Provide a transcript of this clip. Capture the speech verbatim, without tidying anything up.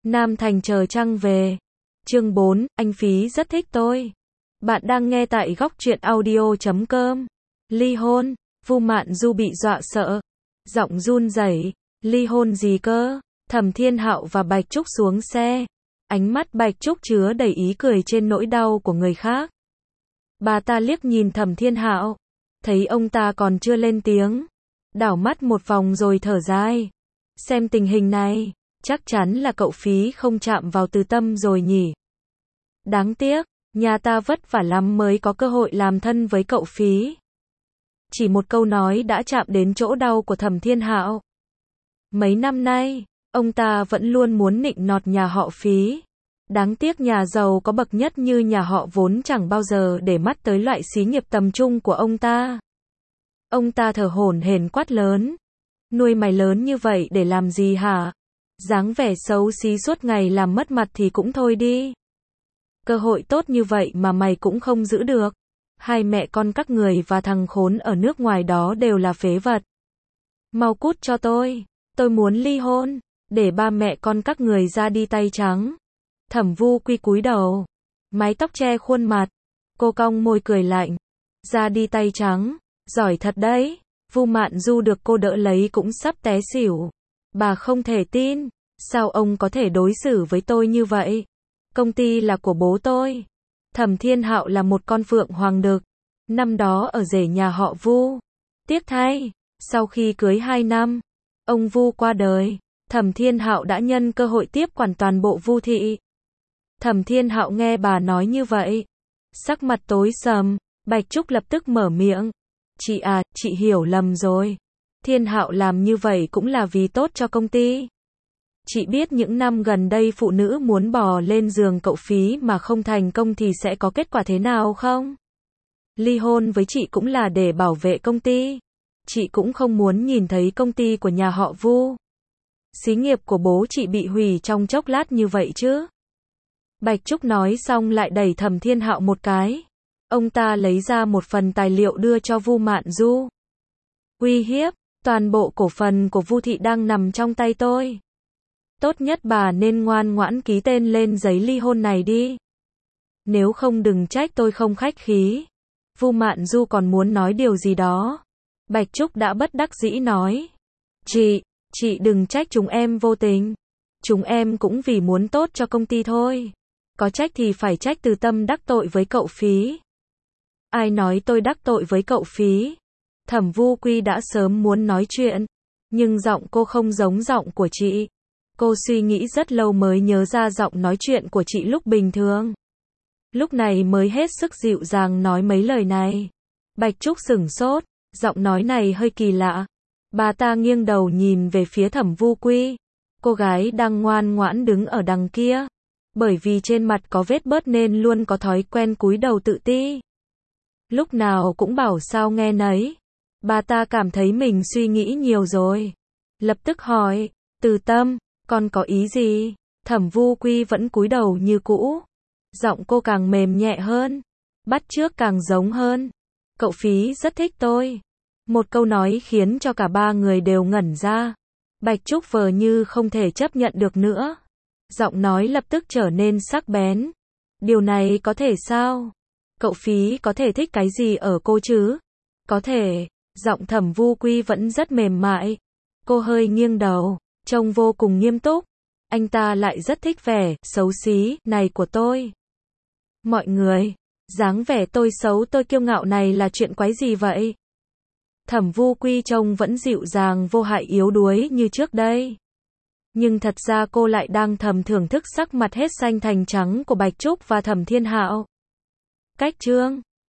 Nam Thành chờ trăng về. Chương bốn, anh Phí rất thích tôi. Bạn đang nghe tại góc truyện audio chấm com. Ly hôn, Vu Mạn Du bị dọa sợ. Giọng run rẩy, ly hôn gì cơ? Thẩm Thiên Hạo và Bạch Trúc xuống xe. Ánh mắt Bạch Trúc chứa đầy ý cười trên nỗi đau của người khác. Bà ta liếc nhìn Thẩm Thiên Hạo, thấy ông ta còn chưa lên tiếng, đảo mắt một vòng rồi thở dài. Xem tình hình này, chắc chắn là cậu Phí không chạm vào Từ Tâm rồi nhỉ. Đáng tiếc, nhà ta vất vả lắm mới có cơ hội làm thân với cậu Phí. Chỉ một câu nói đã chạm đến chỗ đau của Thẩm Thiên Hạo. Mấy năm nay, ông ta vẫn luôn muốn nịnh nọt nhà họ Phí. Đáng tiếc nhà giàu có bậc nhất như nhà họ vốn chẳng bao giờ để mắt tới loại xí nghiệp tầm trung của ông ta. Ông ta thở hổn hển quát lớn. Nuôi mày lớn như vậy để làm gì hả? Dáng vẻ xấu xí suốt ngày làm mất mặt thì cũng thôi đi. Cơ hội tốt như vậy mà mày cũng không giữ được. Hai mẹ con các người và thằng khốn ở nước ngoài đó đều là phế vật. Mau cút cho tôi, tôi muốn ly hôn, để ba mẹ con các người ra đi tay trắng. Thẩm Vu Quy cúi đầu, mái tóc che khuôn mặt, cô cong môi cười lạnh. Ra đi tay trắng, giỏi thật đấy. Vu Mạn Du được cô đỡ lấy cũng sắp té xỉu. Bà không thể tin, sao ông có thể đối xử với tôi như vậy? Công ty là của bố tôi. Thẩm Thiên Hạo là một con phượng hoàng đực, năm đó ở rể nhà họ Vu. Tiếc thay, sau khi cưới hai năm, ông Vu qua đời, Thẩm Thiên Hạo đã nhân cơ hội tiếp quản toàn bộ Vu thị. Thẩm Thiên Hạo nghe bà nói như vậy, sắc mặt tối sầm. Bạch Trúc lập tức mở miệng. Chị à, chị hiểu lầm rồi. Thiên Hạo làm như vậy cũng là vì tốt cho công ty. Chị biết những năm gần đây phụ nữ muốn bò lên giường cậu Phí mà không thành công thì sẽ có kết quả thế nào không? Ly hôn với chị cũng là để bảo vệ công ty. Chị cũng không muốn nhìn thấy công ty của nhà họ Vu, xí nghiệp của bố chị bị hủy trong chốc lát như vậy chứ. Bạch Trúc nói xong lại đẩy Thẩm Thiên Hạo một cái. Ông ta lấy ra một phần tài liệu đưa cho Vu Mạn Du. Uy hiếp, toàn bộ cổ phần của Vu thị đang nằm trong tay tôi. Tốt nhất bà nên ngoan ngoãn ký tên lên giấy ly hôn này đi. Nếu không đừng trách tôi không khách khí. Vu Mạn Du còn muốn nói điều gì đó. Bạch Trúc đã bất đắc dĩ nói. Chị, chị đừng trách chúng em vô tình. Chúng em cũng vì muốn tốt cho công ty thôi. Có trách thì phải trách Từ Tâm đắc tội với cậu Phí. Ai nói tôi đắc tội với cậu Phí? Thẩm Vu Quy đã sớm muốn nói chuyện, nhưng giọng cô không giống giọng của chị. Cô suy nghĩ rất lâu mới nhớ ra giọng nói chuyện của chị lúc bình thường. Lúc này mới hết sức dịu dàng nói mấy lời này. Bạch Trúc sửng sốt, giọng nói này hơi kỳ lạ. Bà ta nghiêng đầu nhìn về phía Thẩm Vu Quy. Cô gái đang ngoan ngoãn đứng ở đằng kia. Bởi vì trên mặt có vết bớt nên luôn có thói quen cúi đầu tự ti. Lúc nào cũng bảo sao nghe nấy. Bà ta cảm thấy mình suy nghĩ nhiều rồi. Lập tức hỏi, Từ Tâm, con có ý gì? Thẩm Vu Quy vẫn cúi đầu như cũ. Giọng cô càng mềm nhẹ hơn, bắt chước càng giống hơn. Cậu Phí rất thích tôi. Một câu nói khiến cho cả ba người đều ngẩn ra. Bạch Trúc vờ như không thể chấp nhận được nữa. Giọng nói lập tức trở nên sắc bén. Điều này có thể sao? Cậu Phí có thể thích cái gì ở cô chứ? Có thể. Giọng Thẩm Vu Quy vẫn rất mềm mại. Cô hơi nghiêng đầu, trông vô cùng nghiêm túc. Anh ta lại rất thích vẻ xấu xí này của tôi. Mọi người, dáng vẻ tôi xấu tôi kiêu ngạo này là chuyện quái gì vậy? Thẩm Vu Quy trông vẫn dịu dàng vô hại yếu đuối như trước đây. Nhưng thật ra cô lại đang thầm thưởng thức sắc mặt hết xanh thành trắng của Bạch Trúc và Thẩm Thiên Hạo. Cách chương